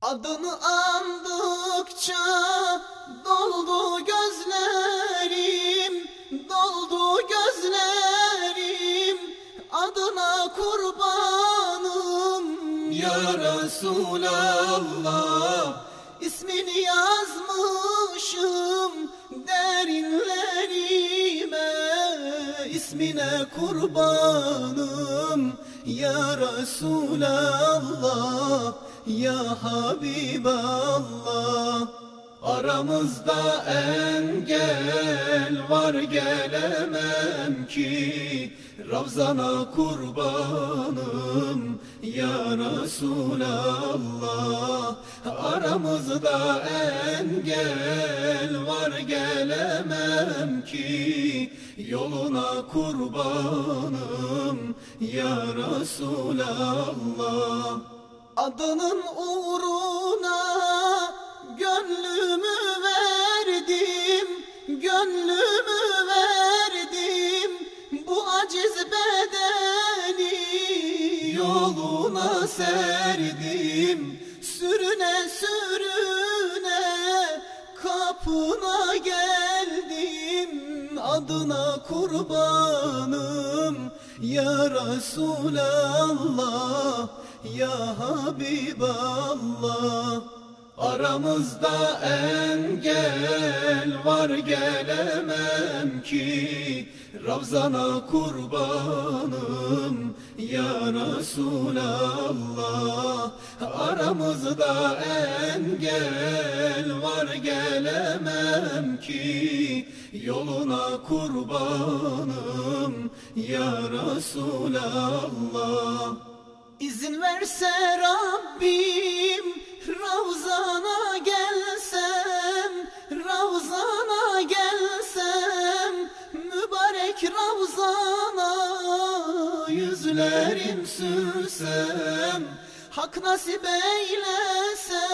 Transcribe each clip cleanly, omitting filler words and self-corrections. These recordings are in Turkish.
Adını andıkça doldu gözlerim, doldu gözlerim. Adına kurbanım ya Resulallah. İsmini yazmışım derinlerime, ismine kurbanım ya Resulallah, ya Habiballah. Aramızda engel var, gelemem ki Ravzana kurbanım ya Resulallah. Aramızda engel var, gelemem ki yoluna kurbanım ya Resulallah. Adının uğruna gönlümü verdim, gönlümü verdim. Bu aciz bedeni yoluna serdim. Sürüne sürüne kapına geldim. Adına kurbanım ya Resulallah, ya Habiballah. Aramızda engel var, gelemem ki Ravzana kurbanım ya Resulallah. Aramızda engel var, gelemem ki yoluna kurbanım ya Resulallah. İzin verse Rabbim Ravzana gelsem, Ravzana gelsem, mübarek Ravzana yüzlerim sürsem. Hak nasip eylese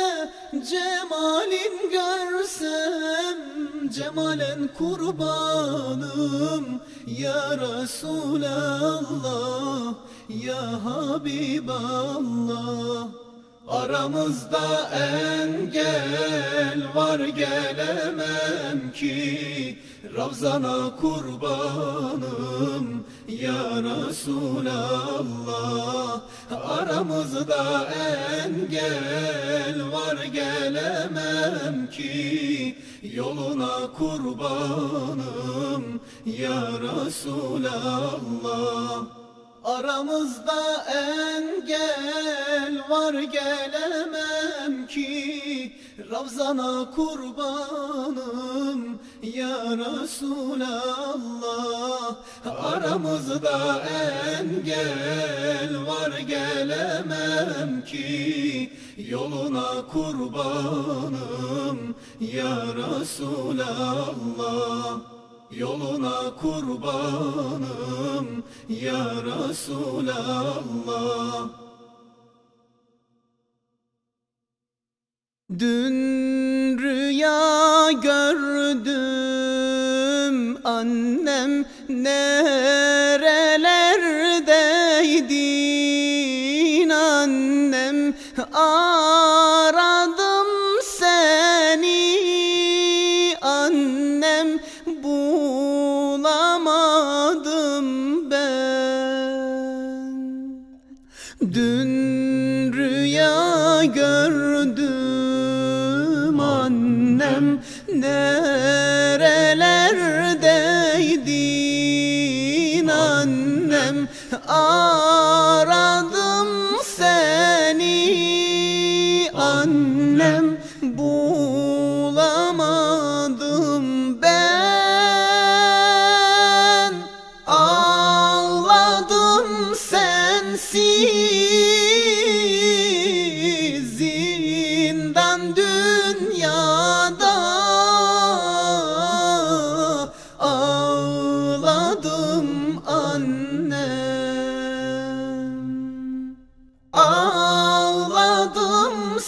cemalin görsem, cemalen kurbanım ya Resulallah, ya Habiballah. Aramızda engel var, gelemem ki Ravzana kurbanım ya Resulallah. Aramızda engel var, gelemem ki yoluna kurbanım ya Resulallah. Aramızda engel var, gelemem ki Ravzana kurbanım ya Resulallah. Aramızda engel var, gelemem ki yoluna kurbanım ya Resulallah. Yoluna kurbanım ya Resulallah. Dün rüya gördüm, annem nerelerdeydin annem, aradım seni annem, bulamadım ben. Dün rüya gördüm, annem nerelerdeydin annem, aradım seni annem, bulamadım ben. Ağladım sensiz zindan dünyada, ağladım annem. Ağladım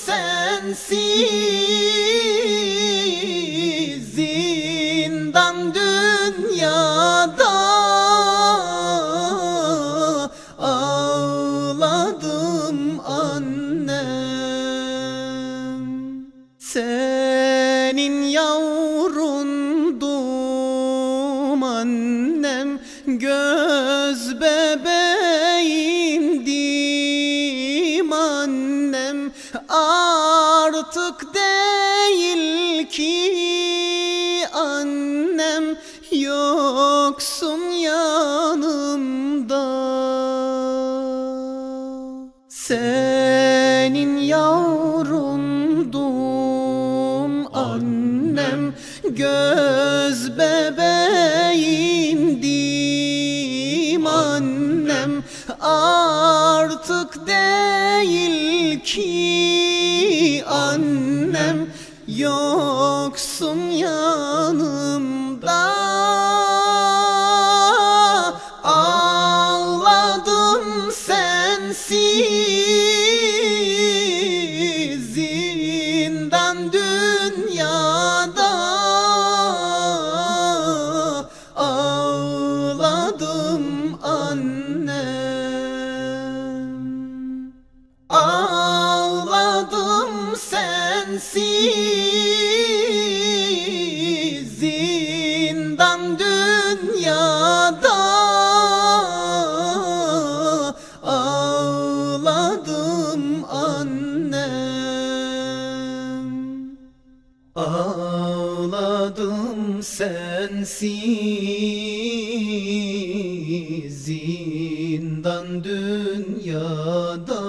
sensiz zindan dünyada, ağladım annem. Artık değil ki annem, yoksun yanımda. Senin yavrundum annem, göz bebeğindim annem. Artık değil ki annem, yoksun yanımda. Ağladım sensiz zindan dünyada. Ağladım annem, ağladım sensiz zindan dünyada. Ağladım annem, ağladım sensiz zindan dünyada.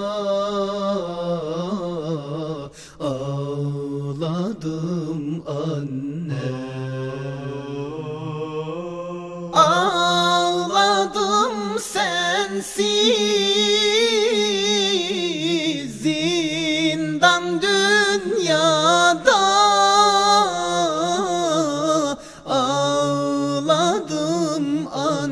Ağladım annem, ağladım sensiz zindan dünyada. Ağladım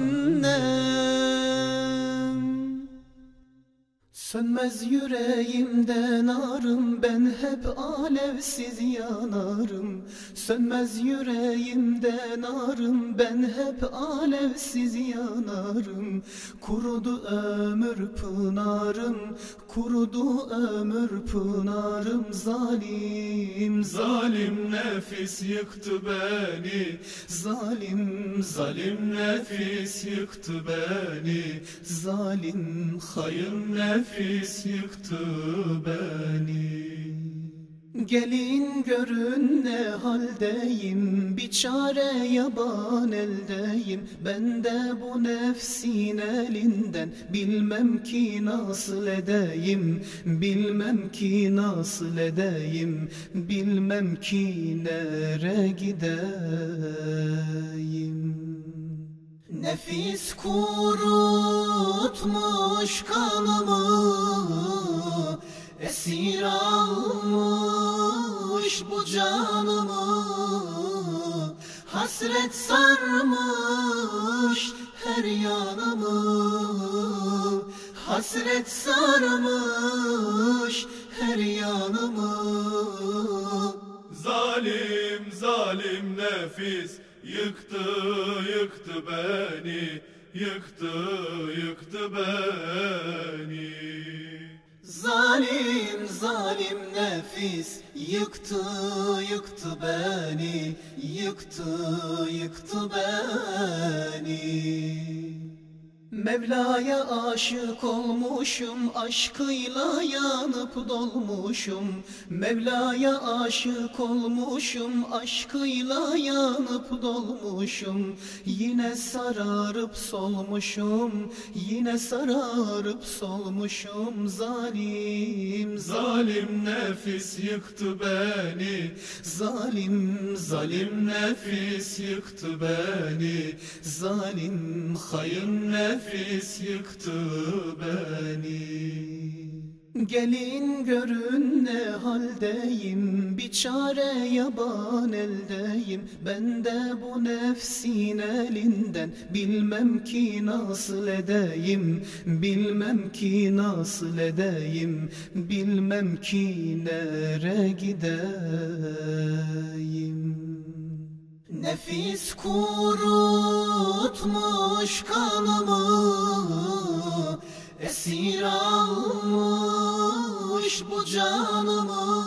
annem. Sönmez yüreğimden narım, ben hep alevsiz yanarım. Sönmez yüreğimden narım, ben hep alevsiz yanarım. Kurudu ömür pınarım, kurudu ömür pınarım. Zalim, zalim nefis yıktı beni. Zalim, zalim nefis yıktı beni. Zalim, hayın nefis yıktı beni. Gelin görün ne haldeyim, bir çare yaban eldeyim. Ben de bu nefsin elinden bilmem ki nasıl edeyim. Bilmem ki nasıl edeyim, bilmem ki nere gideyim. Nefis kurutmuş kanımı, esir almış bu canımı. Hasret sarmış her yanımı, hasret sarmış her yanımı. Zalim, zalim nefis yıktı, yıktı beni, yıktı, yıktı beni. Zalim, zalim nefis yıktı, yıktı beni, yıktı, yıktı beni. Mevla'ya aşık olmuşum, aşkıyla yanıp dolmuşum. Mevla'ya aşık olmuşum, aşkıyla yanıp dolmuşum. Yine sararıp solmuşum, yine sararıp solmuşum. Zalim, zalim nefis yıktı beni. Zalim, zalim nefis yıktı beni. Zalim, hayın nefis yıktı beni. Gelin görün ne haldeyim, bir çare yaban eldeyim. Ben de bu nefsin elinden bilmem ki nasıl edeyim. Bilmem ki nasıl edeyim, bilmem ki nere gideyim. Nefis kurutmuş kanımı, esir almış bu canımı.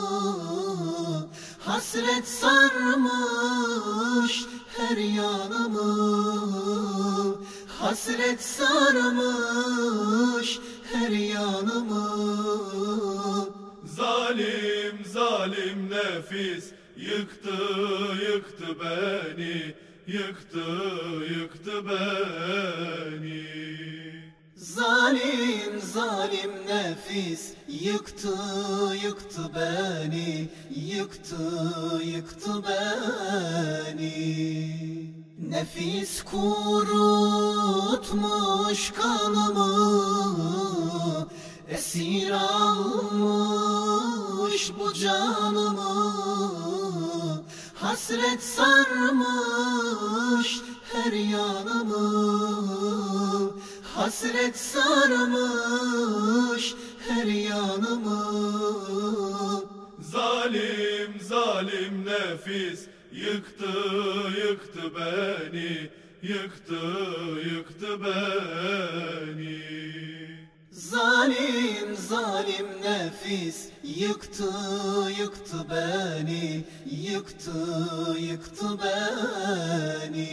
Hasret sarmış her yanımı, hasret sarmış her yanımı. Zalim zalim nefis yıktı yıktı beni, yıktı yıktı beni. Zalim zalim nefis yıktı yıktı beni, yıktı yıktı beni. Nefis kurutmuş kanımı, esir almış bu canımı. Hasret sarmış her yanımı, hasret sarmış her yanımı. Zalim zalim nefis yıktı yıktı beni, yıktı yıktı beni. Zalim zalim nefis yıktı yıktı beni, yıktı yıktı beni.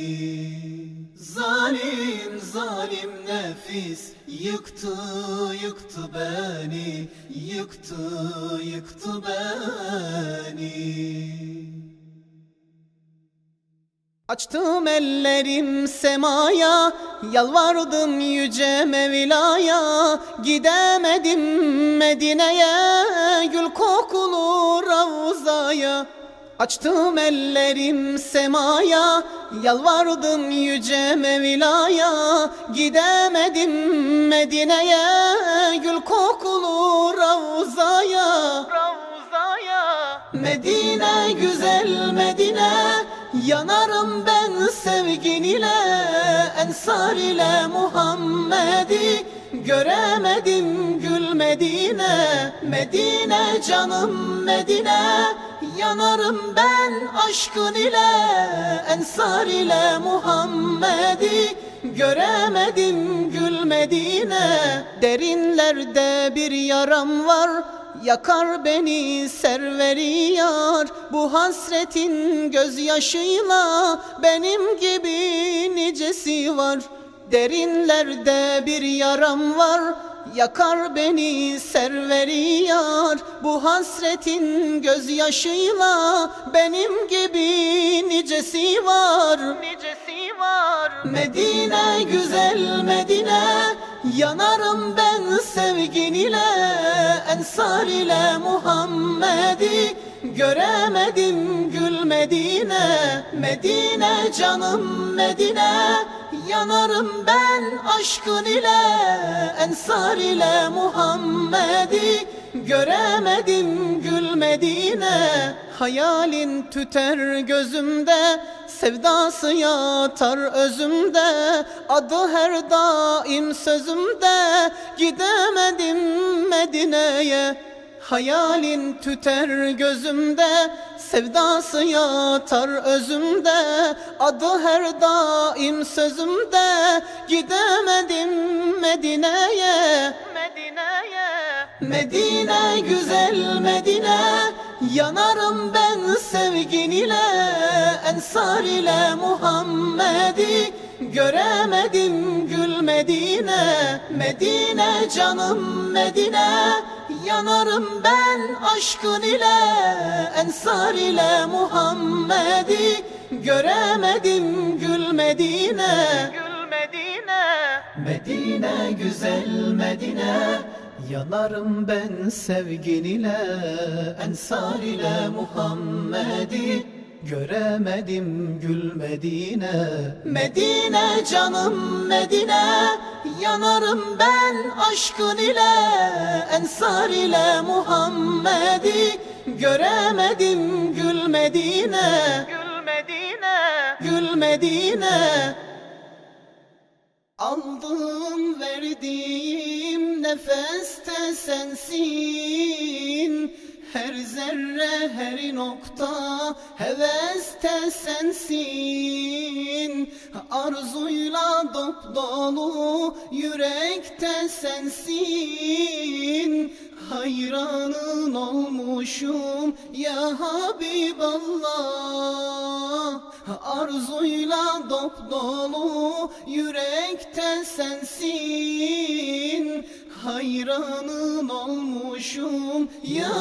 Zalim zalim nefis yıktı yıktı beni, yıktı yıktı beni. Açtım ellerim semaya, yalvardım yüce Mevla'ya. Gidemedim Medine'ye, gül kokulu Ravza'ya. Açtım ellerim semaya, yalvardım yüce Mevla'ya. Gidemedim Medine'ye, gül kokulu Ravza'ya. Medine güzel Medine, yanarım ben sevgin ile. Ensar ile Muhammed'i göremedim gül Medine. Medine canım Medine, yanarım ben aşkın ile. Ensar ile Muhammed'i göremedim gül Medine. Derinlerde bir yaram var, yakar beni serveri yar. Bu hasretin gözyaşıyla benim gibi nicesi var. Derinlerde bir yaram var, yakar beni serveri yar. Bu hasretin gözyaşıyla benim gibi nicesi var. Medine güzel Medine, yanarım ben sevgin ile. Ensar ile Muhammed'i göremedim gül Medine. Medine canım Medine, yanarım ben aşkın ile. Ensar ile Muhammed'i göremedim gül Medine. Hayalin tüter gözümde, sevdası yatar özümde. Adı her daim sözümde, gidemedim Medine'ye. Hayalin tüter gözümde, sevdası yatar özümde. Adı her daim sözümde, gidemedim Medine'ye. Medine güzel Medine, yanarım ben sevgin ile. Ensar ile Muhammed'i göremedim gül Medine. Medine canım Medine, yanarım ben aşkın ile. Ensar ile Muhammed'i göremedim gül Medine. Medine güzel Medine, yanarım ben sevgin ile. Ensar ile Muhammed'i göremedim gül Medine. Medine canım Medine, yanarım ben aşkın ile. Ensar ile Muhammed'i göremedim gül Medine. Gül Medine. Aldığım verdiğim nefeste sensin. Her zerre her nokta heveste sensin. Arzuyla dopdolu yürekte sensin. Hayranın olmuşum ya Habiballah. Arzuyla dopdolu yürekte sensin. hayranın olmuşum ya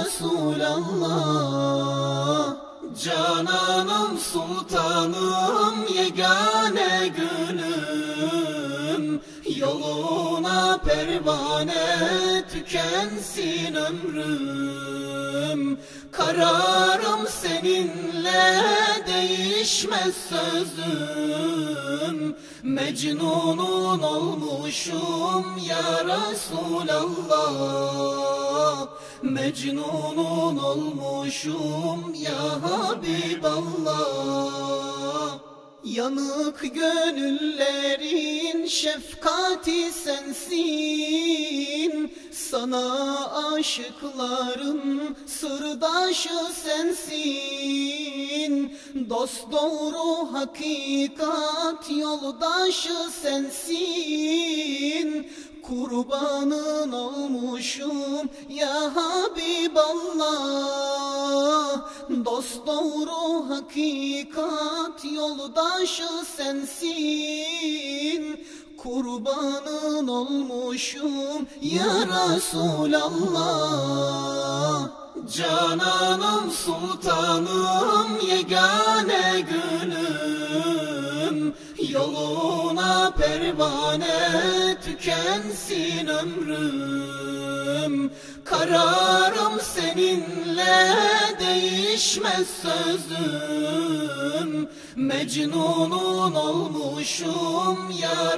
Resulallah. Cananım sultanım yegane gülüm, yoluna pervane tükensin ömrüm. Kararım seninle değişmez sözüm, Mecnunun olmuşum ya Resulallah. Mecnunun olmuşum ya Habiballah. Yanık gönüllerin şefkati sensin, sana aşıkların sırdaşı sensin. Dosdoğru hakikat yoldaşı sensin, kurbanın olmuşum ya Habiballah. Dosdoğru hakikat yoldaşı sensin, kurbanın olmuşum ya Resulallah. Cananım sultanım yegane gülüm, yoluna pervane tükensin ömrüm. Kararım seninle değişmez sözüm, Mecnunun olmuşum ya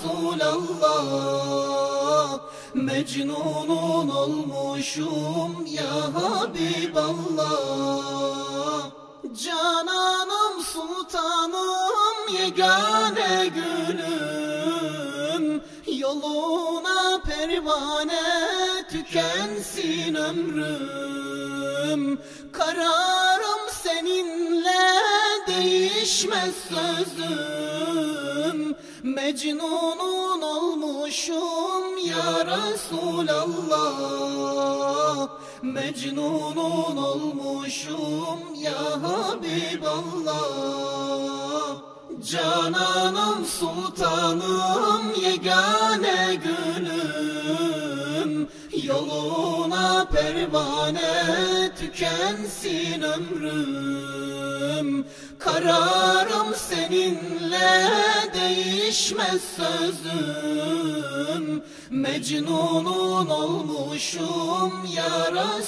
Resulallah. Mecnunun olmuşum ya Habiballah. Cananım sultanım yegane gülüm, yoluna pervane tükensin ömrüm. Kararım seninle değişmez sözüm, Mecnunun olmuşum ya Resulallah. Mecnunun olmuşum ya Habiballah. Cananım sultanım yegane gülüm, yoluna pervane tükensin ömrüm. Kararım seninle değişmez sözüm, Mecnunun olmuşum ya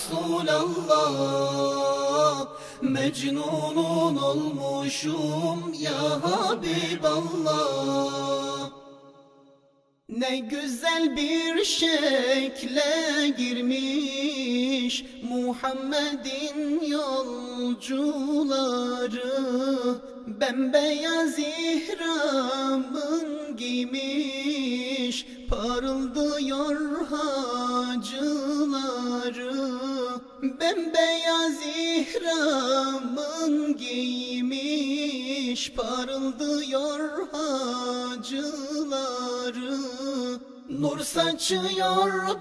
Resulallah. Mecnunun olmuşum ya Habiballah. Ne güzel bir şekle girmiş Muhammed'in yolcuları, bembeyaz ihramın giymiş, parıldıyor hacıları. Bembeyaz ihramın giymiş, parıldıyor hacıları. Nur saçıyor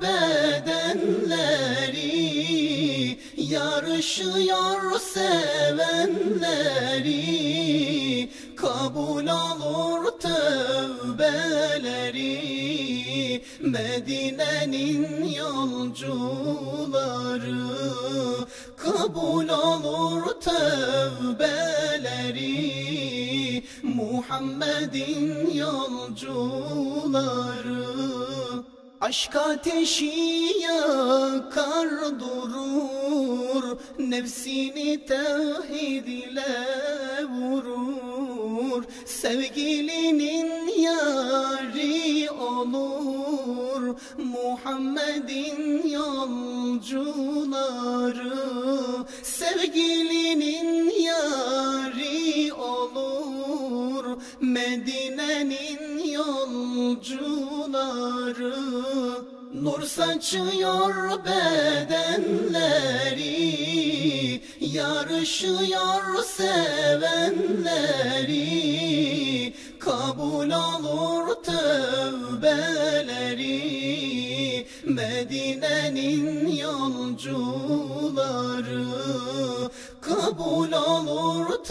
bedenleri, yarışıyor sevenleri. Kabul olur tövbeleri, Medine'nin yolcuları. Kabul olur tövbeleri, Muhammed'in yolcuları. Aşk ateşi yakar durur, nefsini tevhid ile vurur. Sevgilinin yari olur Muhammed'in yolcuları. Sevgilinin yari olur Medine'nin yolcuları. Nur saçıyor bedenleri, yarışıyor sevenleri. Kabul olur tövbeleri, Medine'nin yolcuları, kabul olur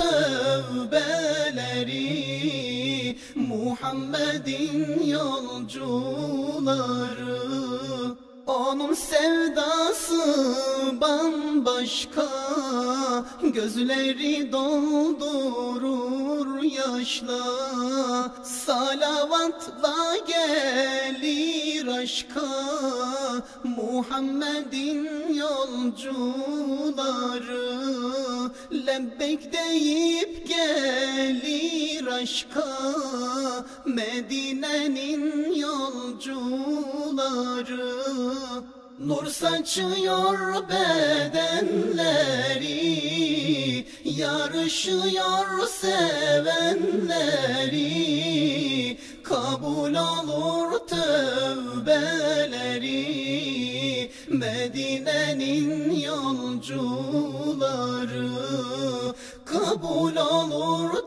tövbeleri. Muhammed'in yolcuları, onun sevdası bambaşka, gözleri doldurur yaşla. Salavatla gelir aşka, Muhammed'in yolcuları. Lebbek deyip gelir aşka, Medine'nin yolcuları. Nur saçıyor bedenleri, yarışıyor sevenleri. Kabul olur tövbeleri, Medine'nin yolcuları. Kabul olur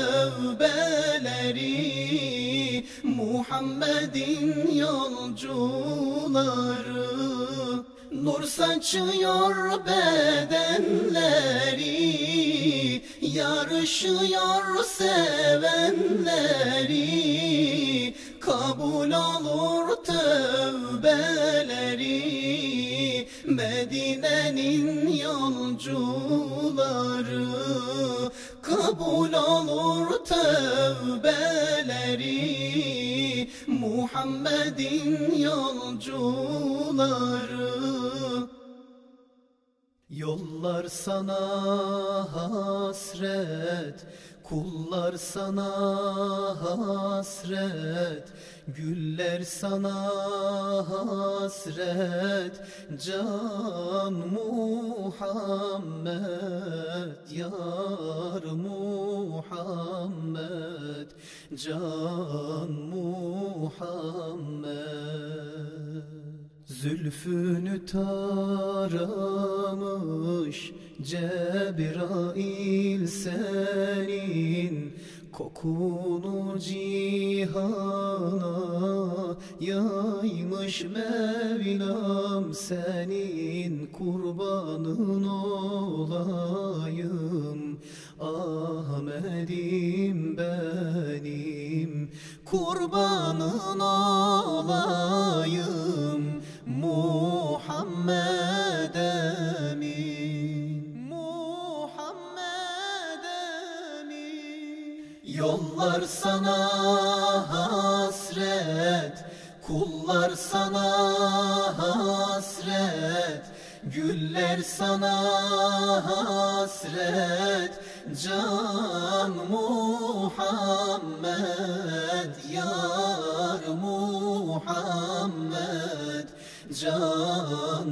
tövbeleri, Muhammed'in yolcuları. Nur saçıyor bedenleri, yarışıyor sevenleri. Kabul olur tövbeleri, Medine'nin yolcuları. Kabul olur tövbeleri, Muhammed'in yolcuları. Yollar sana hasret, kullar sana hasret. Güller sana hasret, can Muhammed, yar Muhammed, can Muhammed. Zülfünü taramış Cebrail senin, kokunu cihana yaymış Mevlam senin. Kurbanın olayım Ahmet'im benim, kurbanın olayım Muhammed emin, Muhammed emin. Yollar sana hasret, kullar sana hasret. Güller sana hasret, can Muhammed, yar Muhammed, can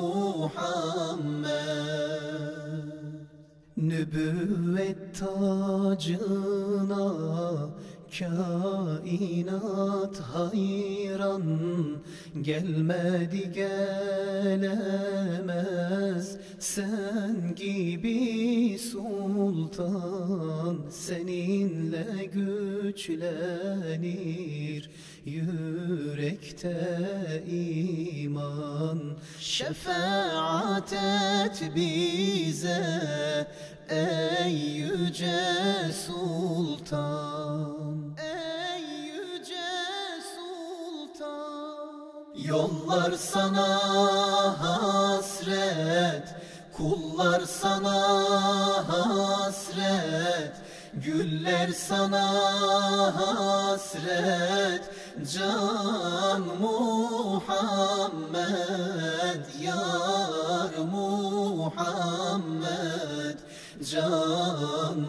Muhammed. Nübüvvet tacına kainat hayran, gelmedi gelemez sen gibi sultan. Seninle güçlenir yürekte iman. Şefaat et bize ey yüce sultan, ey yüce sultan. Yollar sana hasret, kullar sana hasret. Güller sana hasret, can Muhammed, yar Muhammed, can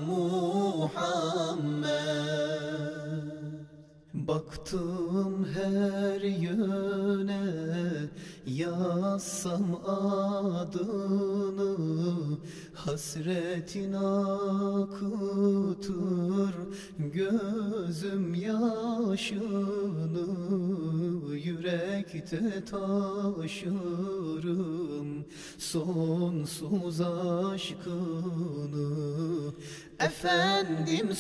Muhammed. Baktım her yöne, yazsam adını. Hasretin akıtır gözüm yaşını. Yürekte taşırım sonsuz aşkını. Efendim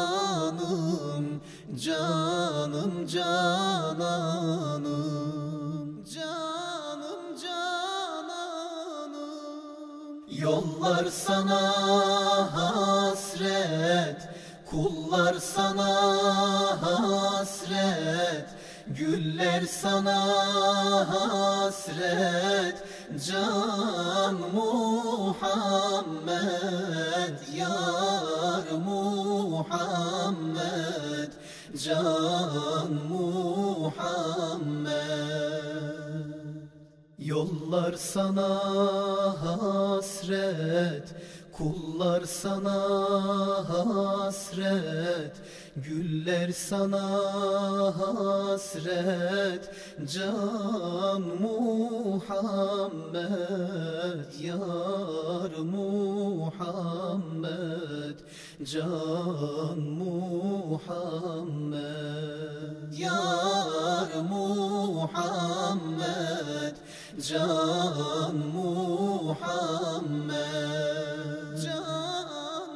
sultanım, canım cananım. Canım cananım, yollar sana hasret, kullar sana hasret, güller sana hasret. Can Muhammed, yar Muhammed, Can Muhammed. Yollar sana hasret, kullar sana hasret, güller sana hasret. Can Muhammed, yar Muhammed, Can Muhammed, yar Muhammed, Can Muhammed, Can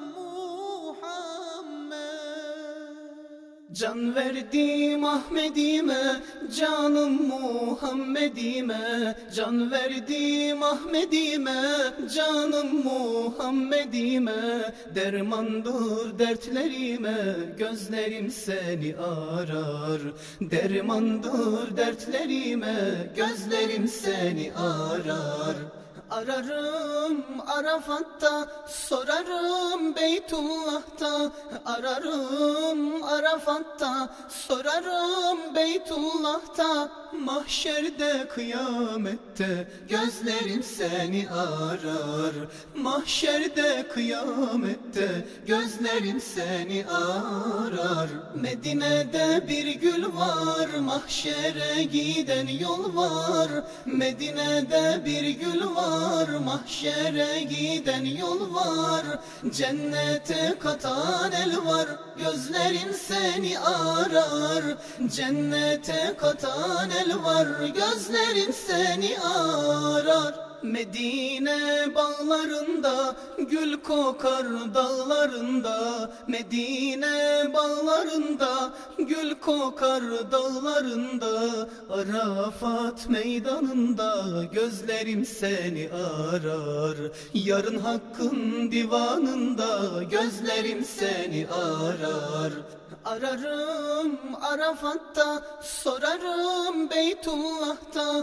Muhammed. Can verdim Ahmedime, canım Muhammedime. Can verdim Ahmedime, canım Muhammedime. Dermandır dertlerime, gözlerim seni arar. Dermandır dertlerime, gözlerim seni arar. Ararım Arafat'ta, sorarım Beytullah'ta. Ararım Arafat'ta, sorarım Beytullah'ta. Mahşerde kıyamette, gözlerim seni arar. Mahşerde kıyamette, gözlerim seni arar. Medine'de bir gül var, mahşere giden yol var. Medine'de bir gül var, mahşere giden yol var. Cennete katan el var, gözlerim seni arar. Cennete katan el var, gözlerim seni arar. Medine bağlarında, gül kokar dağlarında. Medine bağlarında, gül kokar dağlarında. Arafat meydanında, gözlerim seni arar. Yarın Hakk'ın divanında, gözlerim seni arar. Ararım Arafat'ta, sorarım Beytullah'ta.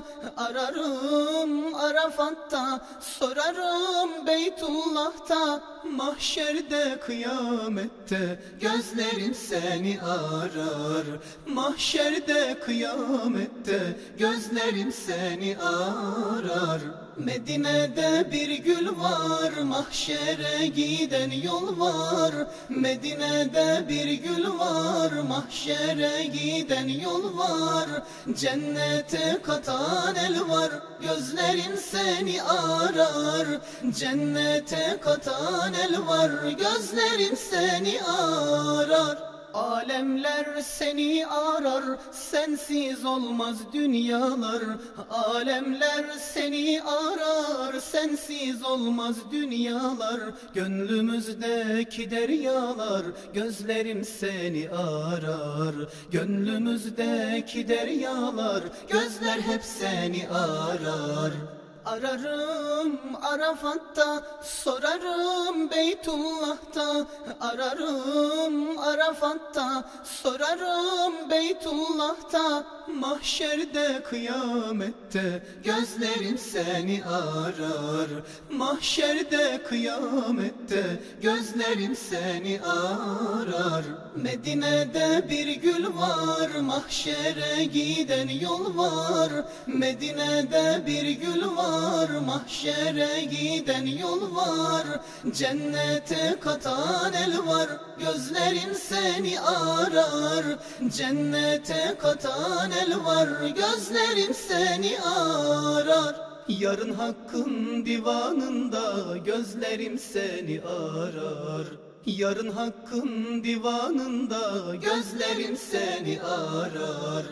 Ararım Arafat'ta, sorarım Beytullah'ta. Mahşerde kıyamette, gözlerim seni arar. Mahşerde kıyamette, gözlerim seni arar. Medine'de bir gül var, mahşere giden yol var. Medine'de bir gül var, mahşere giden yol var. Cennete katan el var, gözlerim seni arar. Cennete katan el var, gözlerim seni arar. Alemler seni arar, sensiz olmaz dünyalar. Alemler seni arar, sensiz olmaz dünyalar. Gönlümüzdeki deryalar, gözlerim seni arar. Gönlümüzdeki deryalar, gözler hep seni arar. Ararım Arafat'ta, sorarım Beytullah'ta. Ararım Arafat'ta, sorarım Beytullah'ta. Mahşerde kıyamette, gözlerim seni arar. Mahşerde kıyamette, gözlerim seni arar. Medine'de bir gül var, mahşere giden yol var. Medine'de bir gül var, mahşere giden yol var. Cennete katan el var, gözlerim seni arar. Cennete katan el var, gözlerim seni arar. Yarın Hakk'ın divanında, gözlerim seni arar. Yarın Hakk'ın divanında, gözlerim seni arar.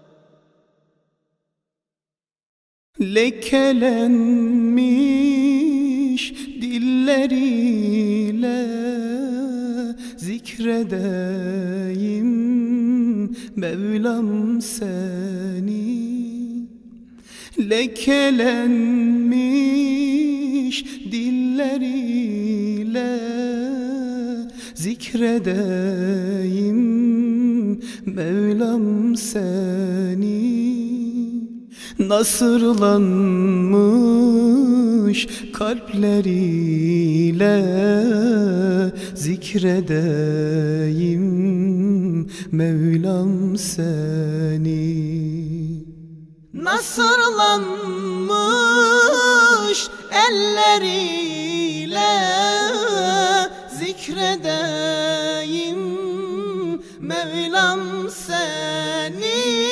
Lekelenmiş dilleriyle zikredeyim Mevlam seni. Lekelenmiş dilleriyle zikredeyim Mevlam seni. Nasırlanmış kalpleriyle zikredeyim Mevlam seni. Nasırlanmış elleriyle zikredeyim Mevlam seni.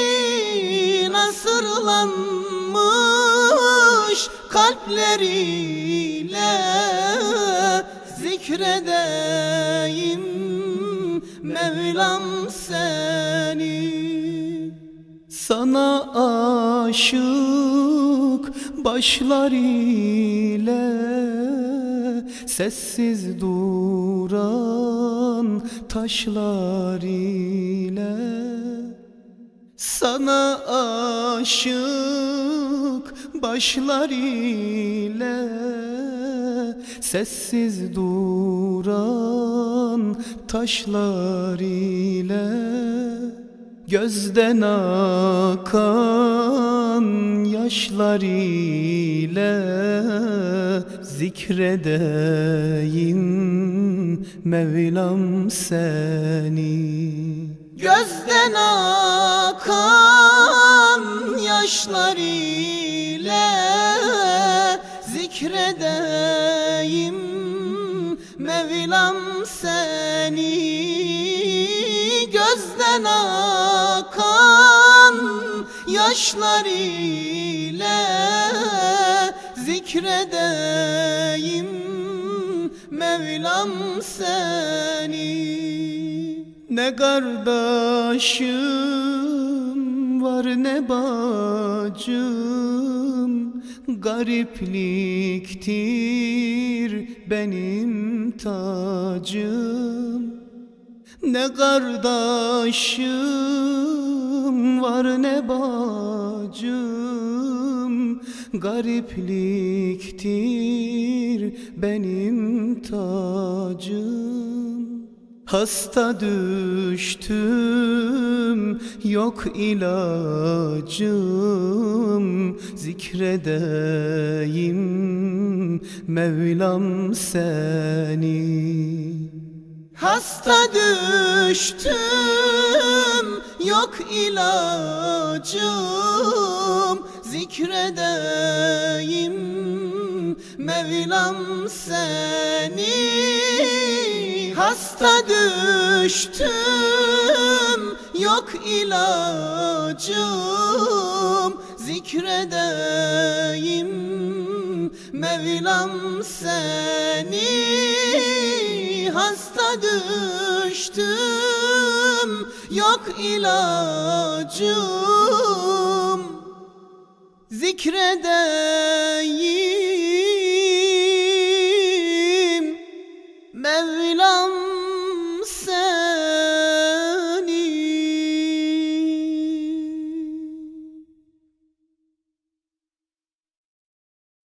Nasırlanmış kalpleriyle zikredeyim Mevlam seni. Sana aşık başlar ile sessiz duran taşlar ile. Sana aşık başlar ile sessiz duran taşlar ile gözden akan yaşlar ile zikredeyim Mevlam seni. Gözden akan yaşlar ile zikredeyim Mevlam seni. Gözden akan yaşlar ile zikredeyim Mevlam seni. Ne kardeşim var ne bacım, garipliktir benim tacım. Ne kardeşim var ne bacım, garipliktir benim tacım. Hasta düştüm yok ilacım, zikredeyim Mevlam seni. Hasta düştüm yok ilacım, zikredeyim Mevlam seni. Hasta düştüm yok ilacım, zikredeyim Mevlam seni. Hasta düştüm yok ilacım, zikredeyim Mevlam